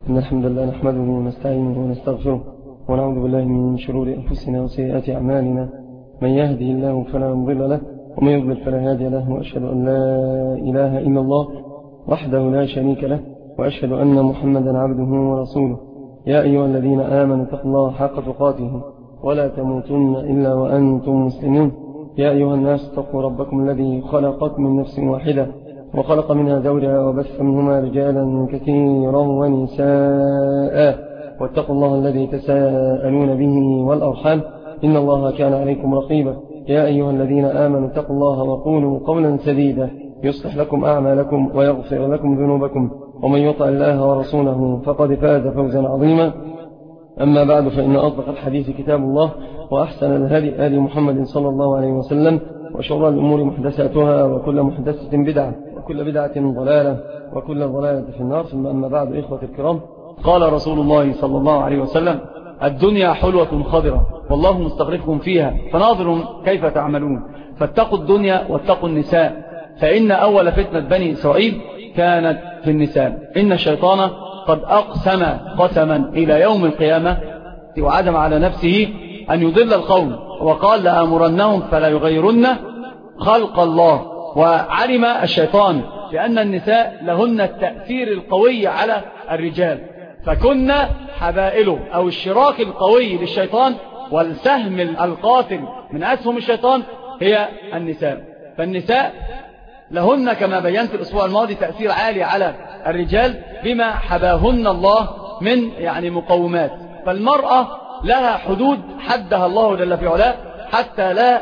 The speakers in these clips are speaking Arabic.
إن الحمد لله نحمده ونستعينه ونستغفره ونعوذ بالله من شرور أنفسنا وسيئات أعمالنا. من يهدي الله فلا مضل له ومن يضلل فلا هادي له، وأشهد أن لا إله إلا الله وحده لا شريك له، وأشهد أن محمدا عبده ورسوله. يا أيها الذين آمنوا اتقوا الله حق تقاته ولا تموتن إلا وأنتم مسلمون. يا أيها الناس اتقوا ربكم الذي خلقكم من نفس واحدة وخلق منها زوجها وبث منهما رجالا كثيرا ونساء، واتقوا الله الذي تساءلون به والأرحام إن الله كان عليكم رقيبا. يا أيها الذين آمنوا اتقوا الله وقولوا قولا سديدا يصلح لكم أعمالكم ويغفر لكم ذنوبكم، ومن يطع الله ورسوله فقد فاز فوزا عظيما. أما بعد، فإن أصدق الحديث كتاب الله، وأحسن الهدي هدي محمد صلى الله عليه وسلم، وشر الأمور محدثاتها، وكل محدثة بدعة، وكل بدعة ضلالة، وكل ضلالة في النار. ثم أما بعد، إخوة الكرام، قال رسول الله صلى الله عليه وسلم: الدنيا حلوة خضرة والله مستغرقكم فيها فناظر كيف تعملون. فاتقوا الدنيا واتقوا النساء، فإن أول فتنة بني إسرائيل كانت في النساء. إن الشيطان قد أقسم قسما إلى يوم القيامة وعزم على نفسه أن يضل القوم، وقال: لآمرنهم فلا يغيرن خلق الله. وعلم الشيطان بأن النساء لهن التأثير القوي على الرجال، فكن حبائله أو الشراك القوي للشيطان والسهم القاتل من أسهم الشيطان هي النساء. فالنساء لهن كما بينت الأسبوع الماضي تأثير عالي على الرجال بما حباهن الله من مقومات. فالمرأة لها حدود حدها الله جل في علاه حتى لا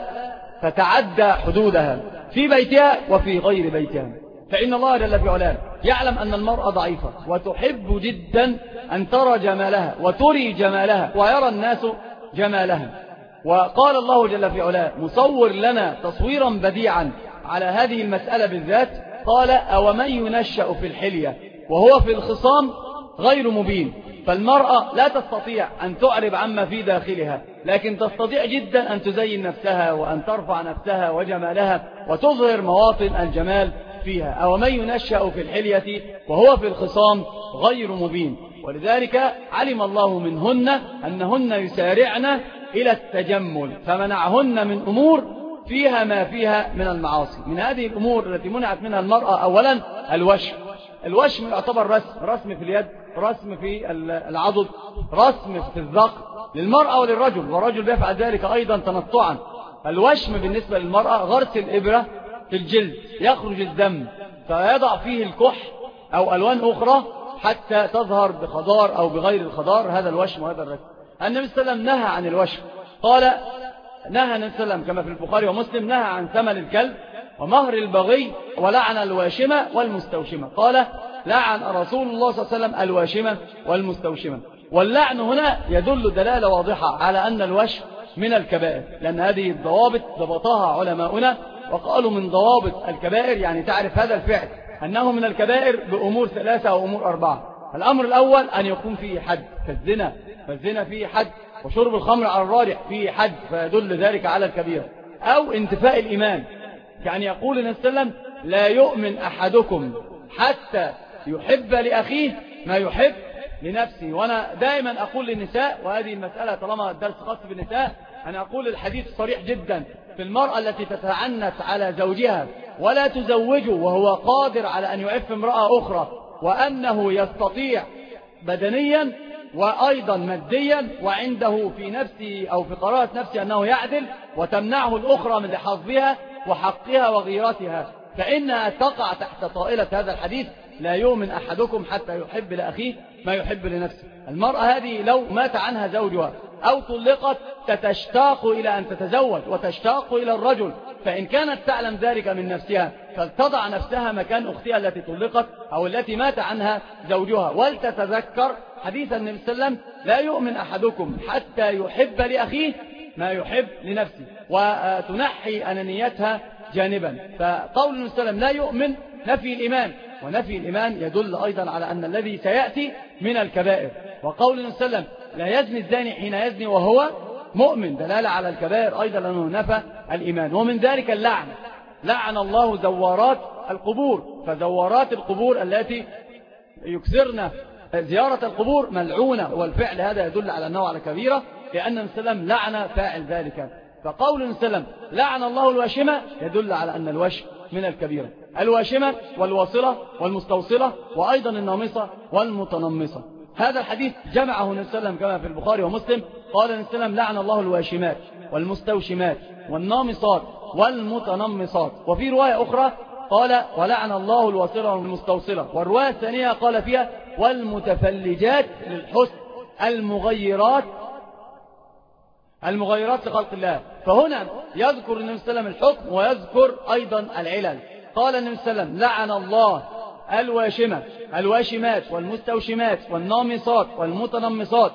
تتعدى حدودها في بيتها وفي غير بيتها. فإن الله جل في علاه يعلم أن المرأة ضعيفة وتحب جدا أن ترى جمالها وتري جمالها ويرى الناس جمالها. وقال الله جل في علاه مصور لنا تصويرا بديعا على هذه المسألة بالذات، قال: أومن ينشأ في الحلية وهو في الخصام غير مبين. فالمرأة لا تستطيع أن تعرب عما في داخلها، لكن تستطيع جدا أن تزين نفسها وأن ترفع نفسها وجمالها وتظهر مواطن الجمال فيها. أومن ينشأ في الحلية وهو في الخصام غير مبين. ولذلك علم الله منهن أنهن يسارعن إلى التجمل، فمنعهن من أمور فيها ما فيها من المعاصي. من هذه الأمور التي منعت منها المرأة أولا الوشم. الوشم يعتبر رسم في اليد، رسم في العضد، رسم في الذقن للمرأة وللرجل، والرجل بيفعل ذلك أيضا تنطعا. الوشم بالنسبة للمرأة غرس الإبرة في الجلد يخرج الدم فيضع فيه الكح أو ألوان أخرى حتى تظهر بخضار أو بغير الخضار. هذا الوشم وهذا الرسم. النبي صلى الله عليه وسلم نهى عن الوشم، قال: نهى النبي صلى الله عليه وسلم كما في البخاري ومسلم: نهى عن ثمن الكلب ومهر البغي ولعن الواشمة والمستوشمة. قال: لعن رسول الله صلى الله عليه وسلم الواشمة والمستوشمة. واللعن هنا يدل دلالة واضحة على أن الوشم من الكبائر، لأن هذه الضوابط ضبطها علماؤنا وقالوا من ضوابط الكبائر تعرف هذا الفعل أنه من الكبائر بأمور ثلاثة أو أمور أربعة. الأمر الأول أن يكون فيه حد كالزنا، فالزنا فيه حد، وشرب الخمر على الراجح فيه حد فيدل ذلك على الكبيرة. أو انتفاء الإيمان، يقول النبي صلى الله عليه وسلم: لا يؤمن أحدكم حتى يحب لأخيه ما يحب لنفسه. وأنا دائما أقول للنساء، وهذه المسألة طالما الدرس خاص بالنساء، أنا أقول الحديث صريح جدا في المرأة التي تتعنت على زوجها ولا تزوجه وهو قادر على أن يعف امرأة أخرى، وأنه يستطيع بدنيا وأيضا ماديا، وعنده في نفسه أو في قرارة نفسه أنه يعدل وتمنعه الأخرى من لحظها وحقها وغيرتها، فإنها تقع تحت طائلة هذا الحديث: لا يؤمن أحدكم حتى يحب لأخيه ما يحب لنفسه. المرأة هذه لو مات عنها زوجها أو طلقت تشتاق إلى أن تتزوج وتشتاق إلى الرجل، فإن كانت تعلم ذلك من نفسها فلتضع نفسها مكان أختها التي طلقت أو التي مات عنها زوجها، ولتتذكر حديث النبي صلى الله عليه وسلم: لا يؤمن أحدكم حتى يحب لأخيه ما يحب لنفسه، وتنحي أنانيتها جانبا. فقول النبي صلى الله عليه وسلم لا يؤمن نفي الإيمان، ونفي الإيمان يدل أيضا على أن الذي سيأتي من الكبائر. وقول النبي صلى الله عليه وسلم لا يزني الزاني حين يزني وهو مؤمن دلالة على الكبائر أيضا لأنه نفى الإيمان. ومن ذلك اللعن، لعن الله زوارات القبور، فزوارات القبور التي يكسرن زيارة القبور ملعونة، والفعل هذا يدل على أنه على كبيرة، لأن النبي صلى الله عليه وسلم لعن فاعل ذلك. فقول النبي صلى الله عليه وسلم لعن الله الواشمة يدل على أن الوشم من الكبيرة، الواشمة والواصلة والمستوصلة وأيضا النامصة والمتنمصة. هذا الحديث جمعه النبي صلى الله عليه وسلم كما في البخاري ومسلم. قال النبي صلى الله عليه وسلم لعن الله الواشمات والمستوشمات والنامصات والمتنمصات. وفي رواية أخرى قال ولعن الله الواصلة والمستوصلة، والرواية الثانية قال فيها والمتفلجات للحسن المغيرات لخلق الله. فهنا يذكر النبي صلى الله عليه وسلم الحكم ويذكر أيضا العلل. قال النبي صلى الله عليه وسلم لعن الله الواشمات والمستوشمات والنامصات والمتنمصات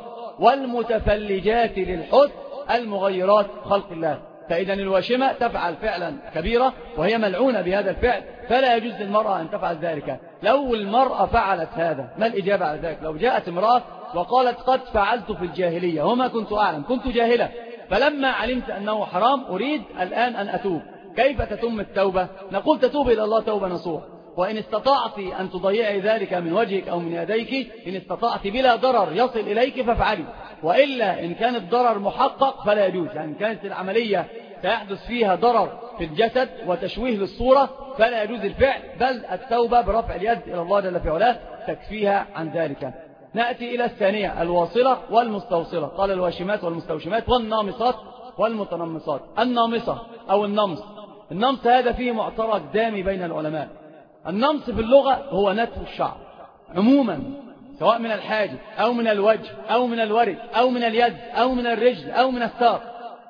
والمتفلجات للحسن المغيرات خلق الله. فإذا الواشمة تفعل فعلا كبيرة وهي ملعونة بهذا الفعل، فلا يجوز للمرأة أن تفعل ذلك. لو المرأة فعلت هذا، ما الإجابة على ذلك؟ لو جاءت امرأة وقالت قد فعلت في الجاهلية وما كنت أعلم، كنت جاهلة، فلما علمت أنه حرام أريد الآن أن أتوب، كيف تتم التوبة؟ نقول تتوب إلى الله توبة نصوح. وإن استطعت أن تضيعي ذلك من وجهك أو من يديك، إن استطعت بلا ضرر يصل إليك فافعلي، وإلا إن كان الضرر محقق فلا يجوز. يعني كانت العملية سيحدث فيها ضرر في الجسد وتشويه للصورة فلا يجوز الفعل، بل التوبة برفع اليد إلى الله جل في علاه تكفيها عن ذلك. نأتي إلى الثانية الواصلة والمستوصلة. قال الواشمات والمستوشمات والنامصات والمتنمصات. النامصة أو النمص هذا فيه معترك دامي بين العلماء. النمص في اللغة هو نتف الشعر عموما، سواء من الحاجب أو من الوجه أو من الورك أو من اليد أو من الرجل أو من الساق.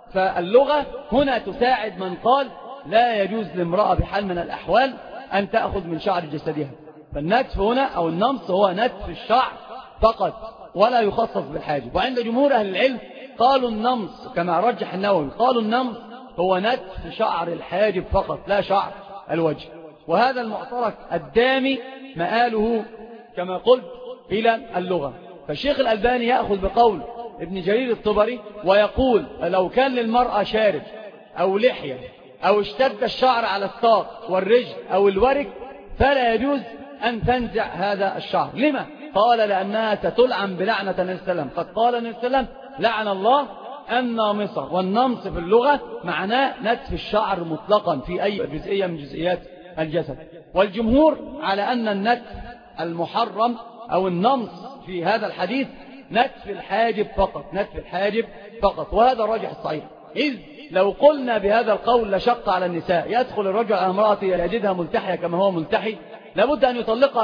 فاللغة هنا تساعد من قال لا يجوز لامرأة بحال من الأحوال أن تأخذ من شعر جسدها. فالنتف هنا أو النمص هو نتف الشعر فقط ولا يخصص بالحاجب. وعند جمهور أهل العلم قالوا النمص كما رجح النووي، قالوا النمص هو نتف شعر الحاجب فقط لا شعر الوجه. وهذا المعترك الدامي مآله كما قلت إلى اللغة. فالشيخ الألباني يأخذ بقول ابن جرير الطبري ويقول لو كان للمرأة شارب أو لحية أو اشتد الشعر على الساق والرجل أو الورك فلا يجوز أن تنزع هذا الشعر. لما؟ قال لأنها ستلعن بلعنة النبي صلى الله عليه وسلم. قد قال النبي صلى الله عليه وسلم لعن الله النامصة، والنمص في اللغة معناه نتف الشعر مطلقا في أي جزئية من جزئيات الجسد. والجمهور على أن النتف المحرم أو النمص في هذا الحديث نتف الحاجب فقط، وهذا الراجح الصحيح. إذ لو قلنا بهذا القول لشق على النساء، يدخل الرجل على امرأته يجدها ملتحية كما هو ملتحي، لابد أن يطلقها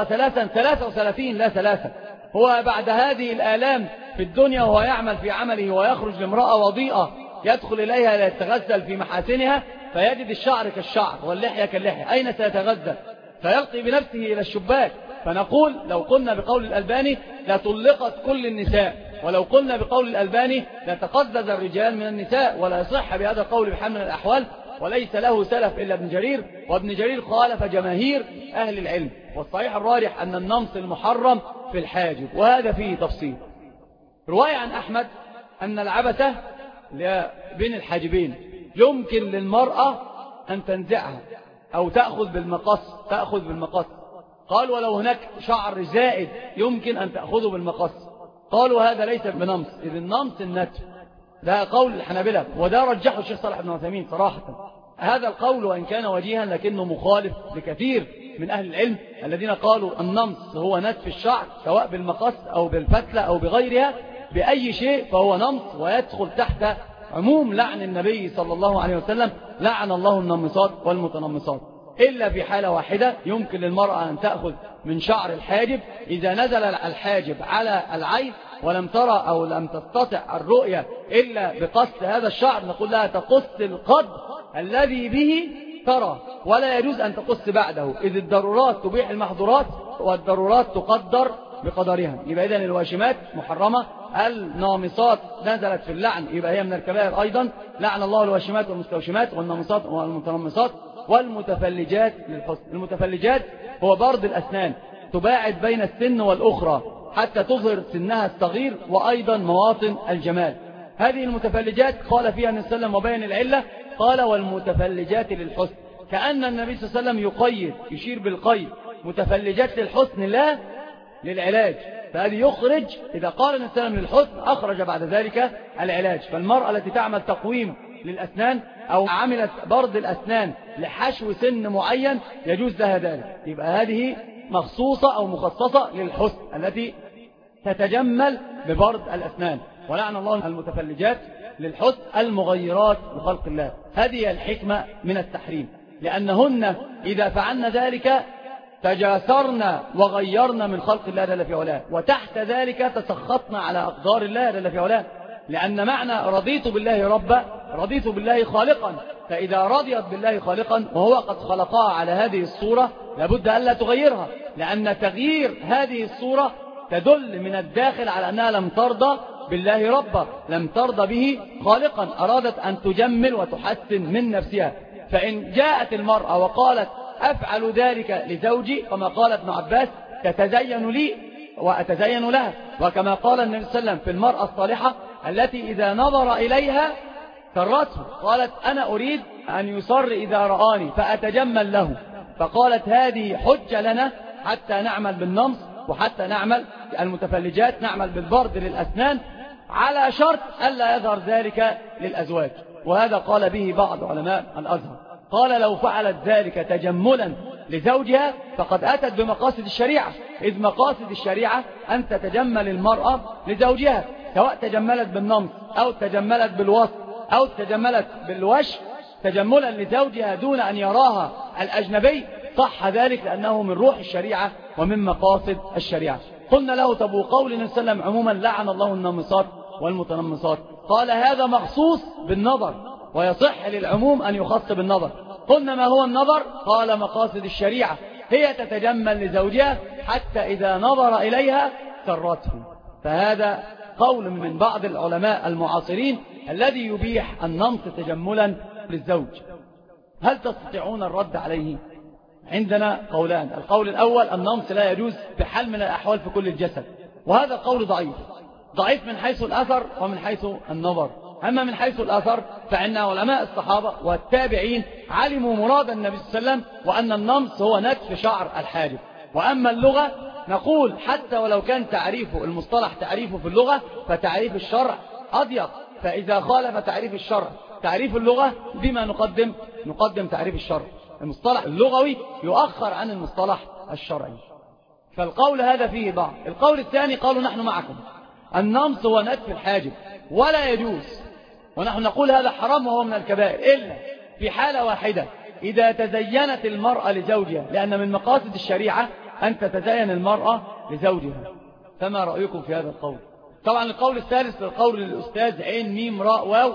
33 لا 3. هو بعد هذه الآلام في الدنيا وهو يعمل في عمله ويخرج لامرأة وضيئة يدخل إليها ليتغزل في محاسنها فيجد الشعر كالشعر واللحية كاللحية، أين سيتغزل؟ فيلقي بنفسه إلى الشباك. فنقول لو قلنا بقول الألباني لطلقت كل النساء، ولو قلنا بقول الألباني لتقزز الرجال من النساء، ولا يصح بهذا القول بحال من الأحوال، وليس له سلف إلا ابن جرير، وابن جرير خالف جماهير أهل العلم. والصحيح الراجح أن النمص المحرم في الحاجب، وهذا فيه تفصيل. رواية عن أحمد أن العبثة بين الحاجبين يمكن للمرأة أن تنزعها أو تأخذ بالمقص. قال ولو هناك شعر زائد يمكن أن تأخذه بالمقص. قالوا هذا ليس بنمص، إذ النمص النتف. ده قول الحنابلة، وده رجحه الشيخ صالح بن عثيمين صراحة. هذا القول وإن كان وجيها لكنه مخالف لكثير من أهل العلم الذين قالوا النمص هو نتف الشعر سواء بالمقص أو بالفتلة أو بغيرها، بأي شيء فهو نمص ويدخل تحت عموم لعن النبي صلى الله عليه وسلم لعن الله النمصات والمتنمصات. إلا في حالة واحدة يمكن للمرأة أن تأخذ من شعر الحاجب إذا نزل الحاجب على العين ولم ترى أو لم تستطع الرؤية إلا بقص هذا الشعر، نقول لها تقص القدر الذي به ترى، ولا يجوز أن تقص بعده، إذ الضرورات تبيح المحظورات والضرورات تقدر بقدرها. يبقى إذن الواشمات محرمة، النامصات نزلت في اللعن يبقى هي من الكبائر أيضا، لعن الله الواشمات والمستوشمات والنامصات والمتنمصات والمتفلجات للحسن. المتفلجات هو برد الأسنان، تباعد بين السن والأخرى حتى تظهر سنها الصغير وأيضا مواطن الجمال. هذه المتفلجات قال فيها النبي صلى الله عليه وسلم وبين العلة، قال والمتفلجات للحسن، كأن النبي صلى الله عليه وسلم يقيد، يشير بالقيد، متفلجات للحسن لا للعلاج، فهذه يخرج إذا قال الإنسان للحسن أخرج بعد ذلك العلاج. فالمرأة التي تعمل تقويم للأسنان أو عملت برد الأسنان لحشو سن معين يجوز لها ذلك، يبقى هذه مخصوصة أو مخصصة للحسن التي تتجمل ببرد الأسنان. ولعن الله المتفلجات للحسن المغيرات لخلق الله. هذه الحكمة من التحريم، لأنهن إذا فعلن ذلك تجاسرن وغيرن من خلق الله جل في علاه، وتحت ذلك تسخطن على أقدار الله جل في علاه، لأن معنى رضيت بالله ربا رضيت بالله خالقا، فإذا رضيت بالله خالقا وهو قد خلقها على هذه الصورة لابد أن لا تغيرها، لأن تغيير هذه الصورة تدل من الداخل على أنها لم ترضى بالله ربا، لم ترضى به خالقا، أرادت أن تجمل وتحسن من نفسها. فإن جاءت المرأة وقالت أفعل ذلك لزوجي، كما قال ابن عباس تتزين لي وأتزين لها، وكما قال النبي صلى الله عليه وسلم في المرأة الصالحة التي إذا نظر إليها سرته، قالت أنا أريد أن يصر إذا رآني فأتجمل له، فقالت هذه حجة لنا حتى نعمل بالنمص وحتى نعمل المتفلجات نعمل بالبرد للأسنان، على شرط ألا يظهر ذلك للأزواج. وهذا قال به بعض علماء الأزهر، قال لو فعلت ذلك تجملا لزوجها فقد أتت بمقاصد الشريعة، إذ مقاصد الشريعة أن تتجمل المرأة لزوجها، سواء تجملت بالنمص أو تجملت بالوصف أو تجملت بالوش تجملا لزوجها دون أن يراها الأجنبي، صح ذلك لأنه من روح الشريعة ومن مقاصد الشريعة. قلنا له طب وقول النبي صلى الله عليه وسلم عموما لعن الله النامصات والمتنمصات، قال هذا مخصوص بالنظر ويصح للعموم أن يخص بالنظر. قلنا ما هو النظر؟ قال مقاصد الشريعة، هي تتجمل لزوجها حتى إذا نظر إليها سرته. فهذا قول من بعض العلماء المعاصرين الذي يبيح النمط تجملا للزوج. هل تستطيعون الرد عليه؟ عندنا قولان، القول الأول النمط لا يجوز بحال من الأحوال في كل الجسد، وهذا قول ضعيف من حيث الأثر ومن حيث النظر. أما من حيث الأثر فإن علماء الصحابة والتابعين علموا مراد النبي صلى الله عليه وسلم وأن النمص هو نتف شعر الحاجب. وأما اللغة نقول حتى ولو كان تعريفه المصطلح تعريفه في اللغة فتعريف الشرع أضيق، فإذا خالف تعريف الشرع تعريف اللغة بما نقدم تعريف الشرع، المصطلح اللغوي يؤخر عن المصطلح الشرعي. فالقول هذا فيه ضعف. القول الثاني قالوا نحن معكم، النمص هو نتف الحاجب ولا يجوز، ونحن نقول هذا حرام وهو من الكبائر إلا في حالة واحدة، إذا تزينت المرأة لزوجها، لأن من مقاصد الشريعة أن تتزين المرأة لزوجها. فما رأيكم في هذا القول؟ طبعا القول الثالث القول للأستاذ عين ميم راء واو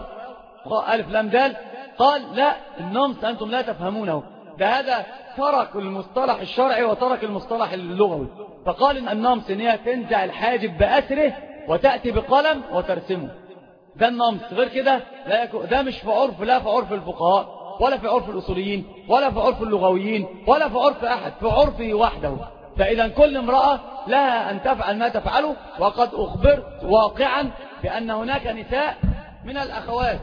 ألف لام دال، قال لا النمص أنتم لا تفهمونه، ده هذا ترك المصطلح الشرعي وترك المصطلح اللغوي، فقال إن النمص إن هي تنزع الحاجب بأسره وتأتي بقلم وترسمه، ده النمص. غير كده لا ده مش في عرف، لا في عرف الفقهاء ولا في عرف الأصوليين ولا في عرف اللغويين ولا في عرف أحد، في عرفه وحده. فإذا كل امرأة لها أن تفعل ما تفعله، وقد أخبرت واقعا بأن هناك نساء من الأخوات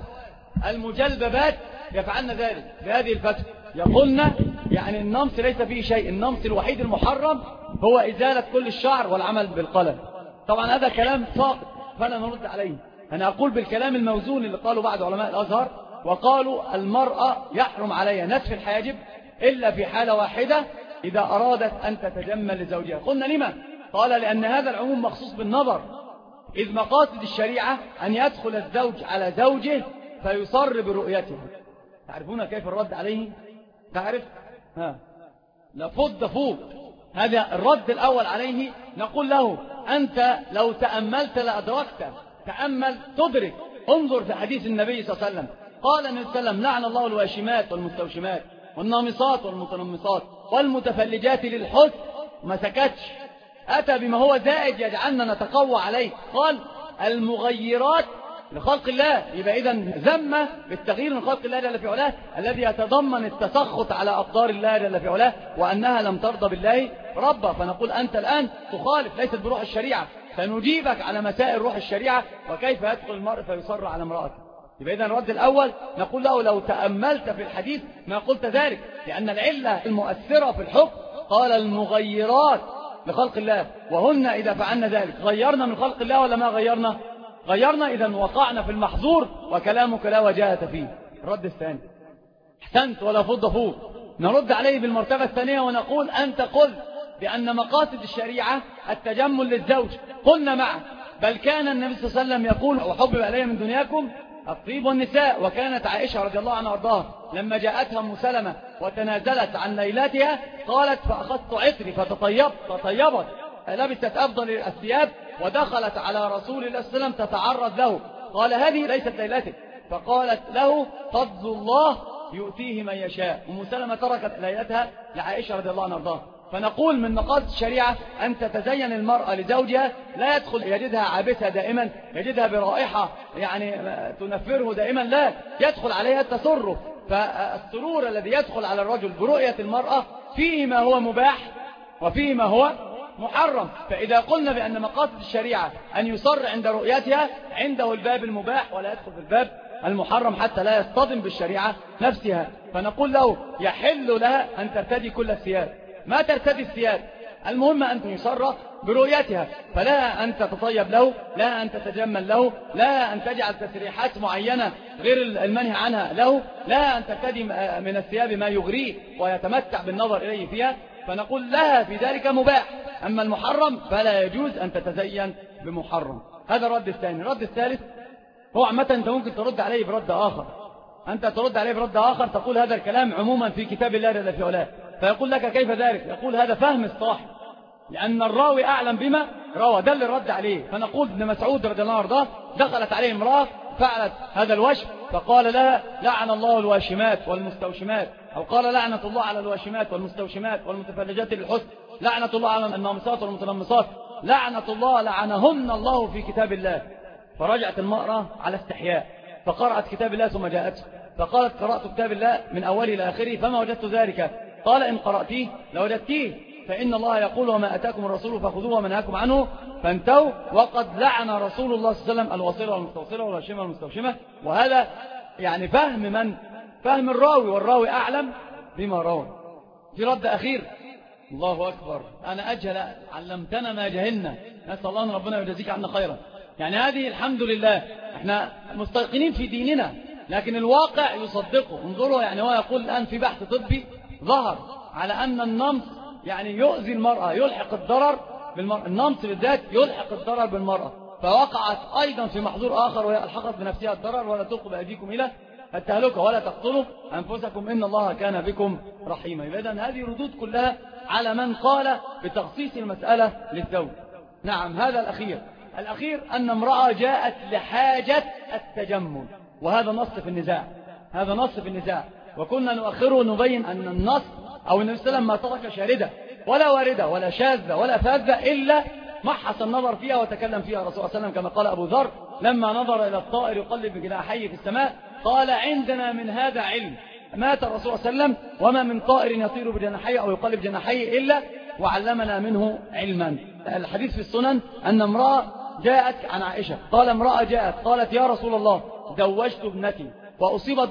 المجلببات يفعلن ذلك بهذه الفتوى، يقولن يعني النمص ليس فيه شيء، النمص الوحيد المحرم هو إزالة كل الشعر والعمل بالقلم. طبعا هذا كلام ساقط فلا نرد عليه، أنا أقول بالكلام الموزون اللي قالوا بعض علماء الأزهر، وقالوا المرأة يحرم عليها نتف الحاجب إلا في حالة واحدة إذا أرادت أن تتجمل لزوجها. قلنا لما؟ قال لأن هذا العموم مخصوص بالنظر، إذ مقاصد الشريعة أن يدخل الزوج على زوجه فيصر برؤيته. تعرفون كيف الرد عليه؟ تعرف؟ لفض فوق. هذا الرد الأول عليه، نقول له أنت لو تأملت لأدركت، تأمل تدرك، انظر في حديث النبي صلى الله عليه وسلم، قال النبي صلى الله عليه وسلم لعن الله الواشمات والمستوشمات والنامصات والمتنمصات والمتفلجات للحسن، ما سكتش، أتى بما هو زائد يجعلنا نتقوى عليه، قال المغيرات لخلق الله. يبقى إذن ذم بالتغيير من خلق الله جل في علاه الذي يتضمن التسخط على أقدار الله جل في علاه وأنها لم ترضى بالله ربا. فنقول أنت الآن تخالف، ليست بروح الشريعة، سنجيبك على مسائل روح الشريعة وكيف يدخل المرء فيصر على امرأته. يبقى إذن الرد الأول نقول له لو تأملت في الحديث ما قلت ذلك، لأن العلة المؤثرة في الحكم قال المغيرات لخلق الله، وهن إذا فعلنا ذلك غيرنا من خلق الله ولا ما غيرنا؟ غيرنا. إذا وقعنا في المحظور وكلامك لا وجاهة فيه. الرد الثاني: احسنت ولا فض فوق. نرد عليه بالمرتبة الثانية ونقول: أنت قلت بأن مقاصد الشريعة التجمل للزوج، قلنا معه، بل كان النبي صلى الله عليه وسلم يقول: وحبب إلي من دنياكم الطيب والنساء. وكانت عائشة رضي الله عنها وارضاها لما جاءتها أم سلمة وتنازلت عن ليلاتها قالت: فأخذت عطري فتطيبت، لبست أفضل الثياب ودخلت على رسول الله صلى الله عليه وسلم تتعرض له، قال: هذه ليست ليلتك. فقالت له: فضل الله يؤتيه من يشاء. أم سلمة تركت ليلتها لعائشة رضي الله عنها وارضاها. فنقول من مقاصد الشريعة أن تتزين المرأة لزوجها، لا يدخل يجدها عابسة دائما، يجدها برائحة يعني تنفره دائما، لا، يدخل عليها التسرف. فالسرور الذي يدخل على الرجل برؤية المرأة فيه ما هو مباح وفيه ما هو محرم. فإذا قلنا بأن مقاصد الشريعة أن يصر عند رؤيتها، عنده الباب المباح ولا يدخل في الباب المحرم حتى لا يصطدم بالشريعة نفسها. فنقول له: يحل لها أن ترتدي كل الثياب، ما ترتدي الثياب، المهم أن يصر برؤيتها، فلا أن تتطيب له، لا أن تتجمل له، لا أن تجعل تسريحات معينة غير المنهي عنها له، لا أن ترتدي من الثياب ما يغريه ويتمتع بالنظر إليه فيها. فنقول لها في ذلك مباح، أما المحرم فلا يجوز أن تتزين بمحرم. هذا الرد الثاني. الرد الثالث هو عامة أنت ممكن ترد عليه برد آخر، أنت ترد عليه برد آخر، تقول: هذا الكلام عموما في كتاب الله جل في علاه. فيقول لك: كيف ذلك؟ يقول: هذا فهم الصاحب، لأن الراوي أعلم بما روى، ده اللي رد عليه. فنقول: ابن مسعود رضي الله عنه دخلت عليه امرأة فعلت هذا الوشم، فقال لها: لعن الله الواشمات والمستوشمات، أو قال: لعنة الله على الواشمات والمستوشمات والمتفلجات للحسن، لعنة الله على النامصات والمتنمصات، لعنة الله لعنهن الله في كتاب الله. فرجعت المرأة على استحياء فقرأت كتاب الله ثم جاءته فقالت: قرأت كتاب الله من أوله إلى آخره فما وجدت ذلك. قال: إن قرأتيه لوجدتيه، فإن الله يقول: وما أتاكم الرسول فخذوه وما نهاكم عنه فانتهوا، وقد لعن رسول الله صلى الله عليه وسلم الوصيلة والمستوصلة والواشمة والمستوشمة. وهذا يعني فهم من؟ فهم الراوي، والراوي أعلم بما روى. في رد أخير: الله أكبر، أنا أجهل، علمتنا ما جهلنا، نسأل الله أن ربنا يجزيك عنا خيرا. يعني هذه الحمد لله احنا مستيقنين في ديننا، لكن الواقع يصدقه. انظروا، يعني هو يقول الآن في بحث طبي ظهر على أن النمص يعني يؤذي المرأة، يلحق الضرر بالمرأة، النمص بالذات يلحق الضرر بالمرأة، فوقعت أيضا في محظور آخر وهي ألحقت بنفسها الضرر: ولا تلقوا بأيديكم إلى التهلكة ولا تقتلوا أنفسكم إن الله كان بكم رحيما. إذن هذه ردود كلها على من قال بتخصيص المسألة للزوج. نعم. هذا الأخير أن امرأة جاءت لحاجة التجمل، وهذا نص في النزاع، هذا نص في النزاع. وكنا نؤخره نبين أن النص أو النبي صلى الله عليه وسلم ما ترك شاردة ولا واردة ولا شاذة ولا فاذة إلا محص النظر فيها وتكلم فيها الرسول صلى الله عليه وسلم، كما قال أبو ذر لما نظر إلى الطائر يقلب بجناحيه في السماء قال: عندنا من هذا علم. مات الرسول صلى الله عليه وسلم وما من طائر يطير بجناحيه أو يقلب جناحيه إلا وعلمنا منه علما. الحديث في السنن أن امرأة جاءت عن عائشة، قال: امرأة جاءت قالت: يا رسول الله، زوجت ابنتي وأصيبت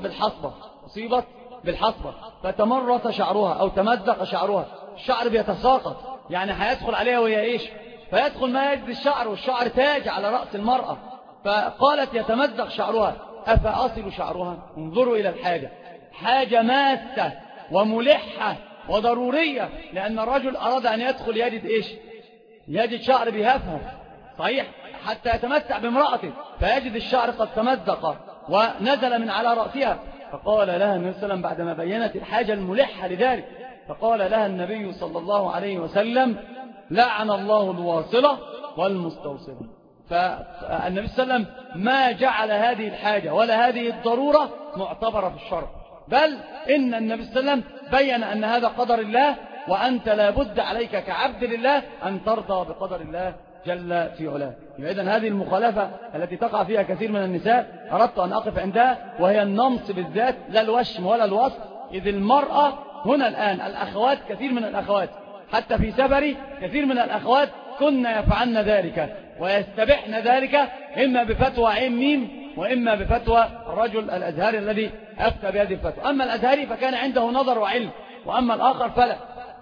بالحصبة فتمرط شعرها أو تمزق شعرها، الشعر بيتساقط، يعني هيدخل عليها وهي إيش؟ فيدخل ما يجد الشعر، والشعر تاج على رأس المرأة. فقالت: يتمزق شعرها أفأصل شعرها؟ انظروا إلى الحاجة، حاجة ماسة وملحة وضرورية، لأن الرجل أراد أن يدخل يجد إيش؟ يجد شعر بيهفهف صحيح حتى يتمتع بامرأته، فيجد الشعر قد تمزق ونزل من على رأسها. فقال لها النبي صلى الله عليه وسلم بعدما بينت الحاجة الملحة لذلك، فقال لها النبي صلى الله عليه وسلم: لعن الله الواصلة والمستوصلة. فالنبي صلى الله عليه وسلم ما جعل هذه الحاجة ولا هذه الضرورة معتبرة في الشرع، بل إن النبي صلى الله عليه وسلم بيّن أن هذا قدر الله، وأنت لابد عليك كعبد لله أن ترضى بقدر الله جل في علاه. إذن هذه المخالفة التي تقع فيها كثير من النساء أردت أن أقف عندها، وهي النمص بالذات، لا الوشم ولا الوصف. إذ المرأة هنا الآن الأخوات، كثير من الأخوات حتى في سفري كثير من الأخوات كنا يفعلن ذلك ويستبحن ذلك، إما بفتوى عين ميم وإما بفتوى الرجل الأزهري الذي أفتى بهذه الفتوى. أما الأزهري فكان عنده نظر وعلم، وأما الآخر فلا.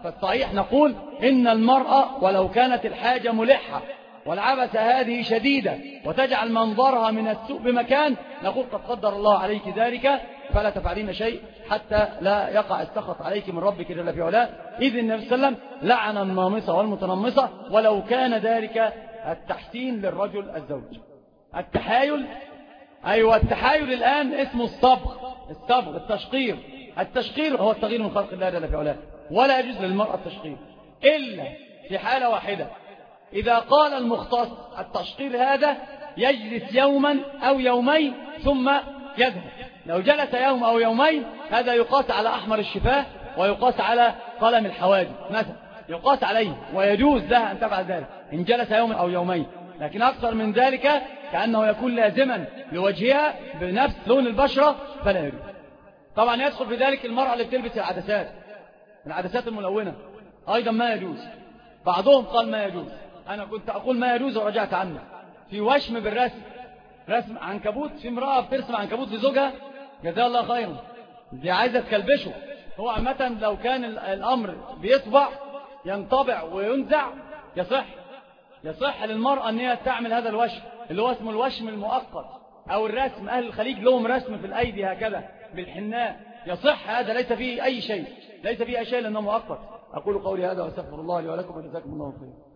فالصحيح نقول إن المرأة ولو كانت الحاجة ملحة والعبث هذه شديدة وتجعل منظرها من السوء بمكان، نقول قد قدر الله عليك ذلك فلا تفعلين شيء حتى لا يقع السخط عليك من ربك جل في علاه. إذ النبي صلى الله عليه وسلم لعن النامصة والمتنمصة ولو كان ذلك التحسين للرجل الزوج. التحايل، أيوة التحايل الآن اسمه الصبغ، التشقير هو التغيير من خلق الله جل في علاه، ولا يجوز للمرأة التشقير إلا في حالة واحدة، إذا قال المختص التشقير هذا يجلس يوما أو يومين ثم يذهب. لو جلس يوم أو يومين هذا يقاس على أحمر الشفاه ويقاس على قلم الحواجب مثلا، يقاس عليه ويجوز لها أن تفعل ذلك إن جلس يوم أو يومين. لكن أكثر من ذلك كأنه يكون لازما لوجهها بنفس لون البشرة فلا يجوز. طبعا يدخل في ذلك المرأة اللي بتلبس العدسات الملونة أيضا ما يجوز. بعضهم قال ما يجوز، أنا كنت أقول ما يجوز ورجعت عنه. في وشم بالرسم، رسم عنكبوت، في امرأة بترسم عنكبوت لزوجها جزاها الله خيرا، دي عايزة تكلبشه. هو عامة لو كان الأمر بيطبع ينطبع وينزع يصح للمرأة أن هي تعمل هذا الوشم اللي هو اسمه الوشم المؤقت أو الرسم. أهل الخليج لهم رسم في الأيدي هكذا بالحناء، يصح هذا، ليس فيه أي شيء لأنه مؤقت. أقول قولي هذا وأستغفر الله لي ولكم وجزاكم الله خيرا.